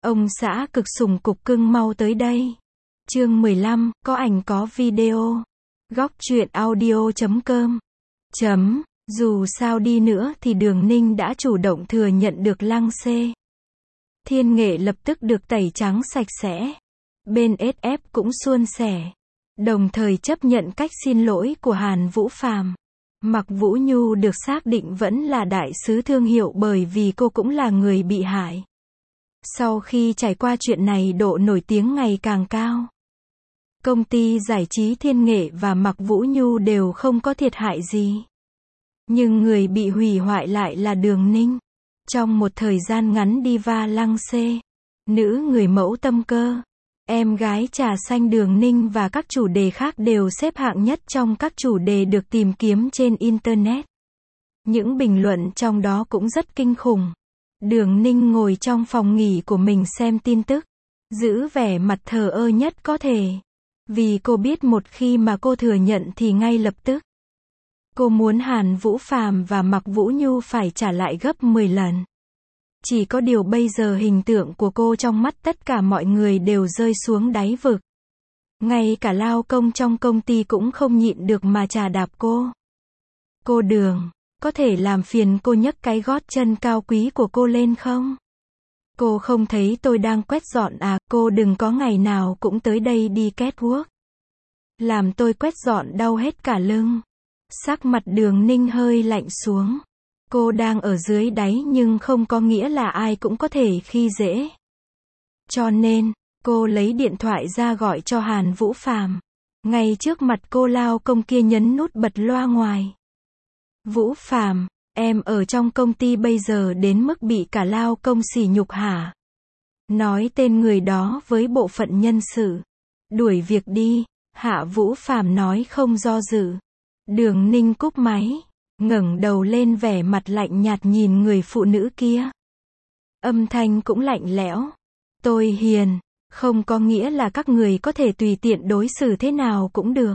Ông xã cực sủng cục cưng mau tới đây. Chương 15, có ảnh có video. Góc truyện audio.com. Dù sao đi nữa thì Đường Ninh đã chủ động thừa nhận được Lăng Xê. Thiên Nghệ lập tức được tẩy trắng sạch sẽ. Bên SF cũng suôn sẻ. Đồng thời chấp nhận cách xin lỗi của Hàn Vũ Phàm. Mạc Vũ Nhu được xác định vẫn là đại sứ thương hiệu bởi vì cô cũng là người bị hại. Sau khi trải qua chuyện này độ nổi tiếng ngày càng cao. Công ty giải trí Thiên Nghệ và Mạc Vũ Nhu đều không có thiệt hại gì. Nhưng người bị hủy hoại lại là Đường Ninh. Trong một thời gian ngắn diva Lăng Xê, nữ người mẫu tâm cơ, em gái trà xanh Đường Ninh và các chủ đề khác đều xếp hạng nhất trong các chủ đề được tìm kiếm trên Internet. Những bình luận trong đó cũng rất kinh khủng. Đường Ninh ngồi trong phòng nghỉ của mình xem tin tức, giữ vẻ mặt thờ ơ nhất có thể. Vì cô biết một khi mà cô thừa nhận thì ngay lập tức cô muốn Hàn Vũ Phàm và Mạc Vũ Nhu phải trả lại gấp 10 lần. Chỉ có điều bây giờ hình tượng của cô trong mắt tất cả mọi người đều rơi xuống đáy vực. Ngay cả lao công trong công ty cũng không nhịn được mà chà đạp cô. Cô Đường, có thể làm phiền cô nhấc cái gót chân cao quý của cô lên không? Cô không thấy tôi đang quét dọn à, cô đừng có ngày nào cũng tới đây đi catwalk. Làm tôi quét dọn đau hết cả lưng. Sắc mặt Đường Ninh hơi lạnh xuống. Cô đang ở dưới đáy nhưng không có nghĩa là ai cũng có thể khi dễ. Cho nên, cô lấy điện thoại ra gọi cho Hàn Vũ Phàm. Ngay trước mặt cô lao công kia nhấn nút bật loa ngoài. Vũ Phàm, em ở trong công ty bây giờ đến mức bị cả lao công sỉ nhục hả? Nói tên người đó với bộ phận nhân sự. Đuổi việc đi, Hạ Vũ Phàm nói không do dự. Đường Ninh cúp máy, ngẩng đầu lên vẻ mặt lạnh nhạt nhìn người phụ nữ kia. Âm thanh cũng lạnh lẽo. Tôi hiền, không có nghĩa là các người có thể tùy tiện đối xử thế nào cũng được.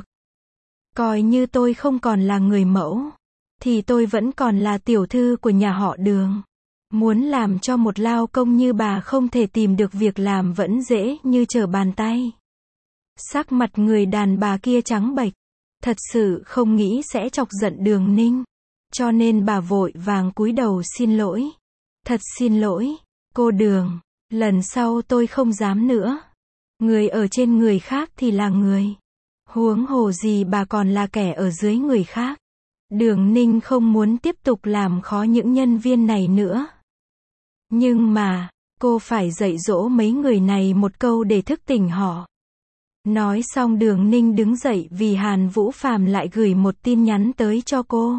Coi như tôi không còn là người mẫu, thì tôi vẫn còn là tiểu thư của nhà họ Đường. Muốn làm cho một lao công như bà không thể tìm được việc làm vẫn dễ như trở bàn tay. Sắc mặt người đàn bà kia trắng bệch. Thật sự không nghĩ sẽ chọc giận Đường Ninh. Cho nên bà vội vàng cúi đầu xin lỗi. Thật xin lỗi, cô Đường, lần sau tôi không dám nữa. Người ở trên người khác thì là người. Huống hồ gì bà còn là kẻ ở dưới người khác. Đường Ninh không muốn tiếp tục làm khó những nhân viên này nữa. Nhưng mà, cô phải dạy dỗ mấy người này một câu để thức tỉnh họ. Nói xong Đường Ninh đứng dậy vì Hàn Vũ Phàm lại gửi một tin nhắn tới cho cô.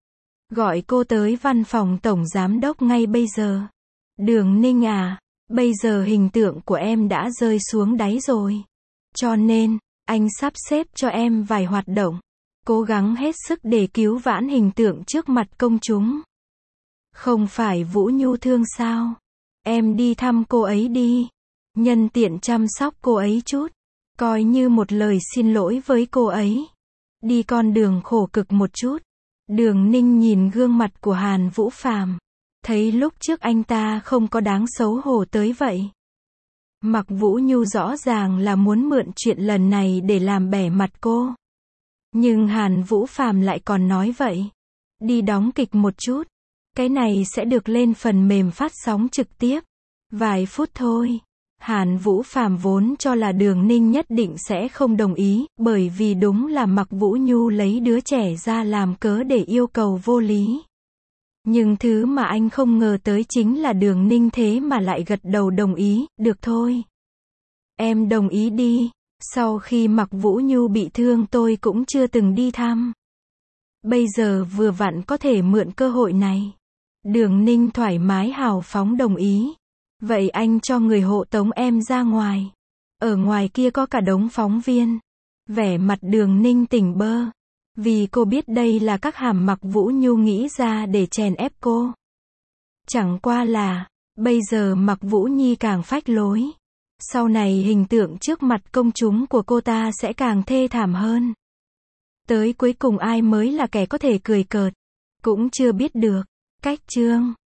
Gọi cô tới văn phòng tổng giám đốc ngay bây giờ. Đường Ninh à, bây giờ hình tượng của em đã rơi xuống đáy rồi. Cho nên, anh sắp xếp cho em vài hoạt động. Cố gắng hết sức để cứu vãn hình tượng trước mặt công chúng. Không phải Vũ Nhu thương sao? Em đi thăm cô ấy đi. Nhân tiện chăm sóc cô ấy chút. Coi như một lời xin lỗi với cô ấy. Đi con đường khổ cực một chút. Đường Ninh nhìn gương mặt của Hàn Vũ Phàm. Thấy lúc trước anh ta không có đáng xấu hổ tới vậy. Mạc Vũ Nhu rõ ràng là muốn mượn chuyện lần này để làm bẻ mặt cô. Nhưng Hàn Vũ Phàm lại còn nói vậy. Đi đóng kịch một chút. Cái này sẽ được lên phần mềm phát sóng trực tiếp. Vài phút thôi. Hàn Vũ Phàm vốn cho là Đường Ninh nhất định sẽ không đồng ý, bởi vì đúng là Mạc Vũ Nhu lấy đứa trẻ ra làm cớ để yêu cầu vô lý. Nhưng thứ mà anh không ngờ tới chính là Đường Ninh thế mà lại gật đầu đồng ý, được thôi. Em đồng ý đi, sau khi Mạc Vũ Nhu bị thương tôi cũng chưa từng đi thăm. Bây giờ vừa vặn có thể mượn cơ hội này. Đường Ninh thoải mái hào phóng đồng ý. Vậy anh cho người hộ tống em ra ngoài. Ở ngoài kia có cả đống phóng viên. Vẻ mặt Đường Ninh tỉnh bơ. Vì cô biết đây là các hàm Mạc Vũ Nhu nghĩ ra để chèn ép cô. Chẳng qua là, bây giờ Mạc Vũ Nhi càng phách lối. Sau này hình tượng trước mặt công chúng của cô ta sẽ càng thê thảm hơn. Tới cuối cùng ai mới là kẻ có thể cười cợt. Cũng chưa biết được. Cách chương